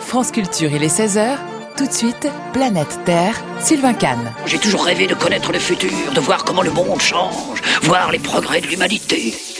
France Culture, il est 16h. Tout de suite, Planète Terre, Sylvain Kahn. J'ai toujours rêvé de connaître le futur, de voir comment le monde change, voir les progrès de l'humanité.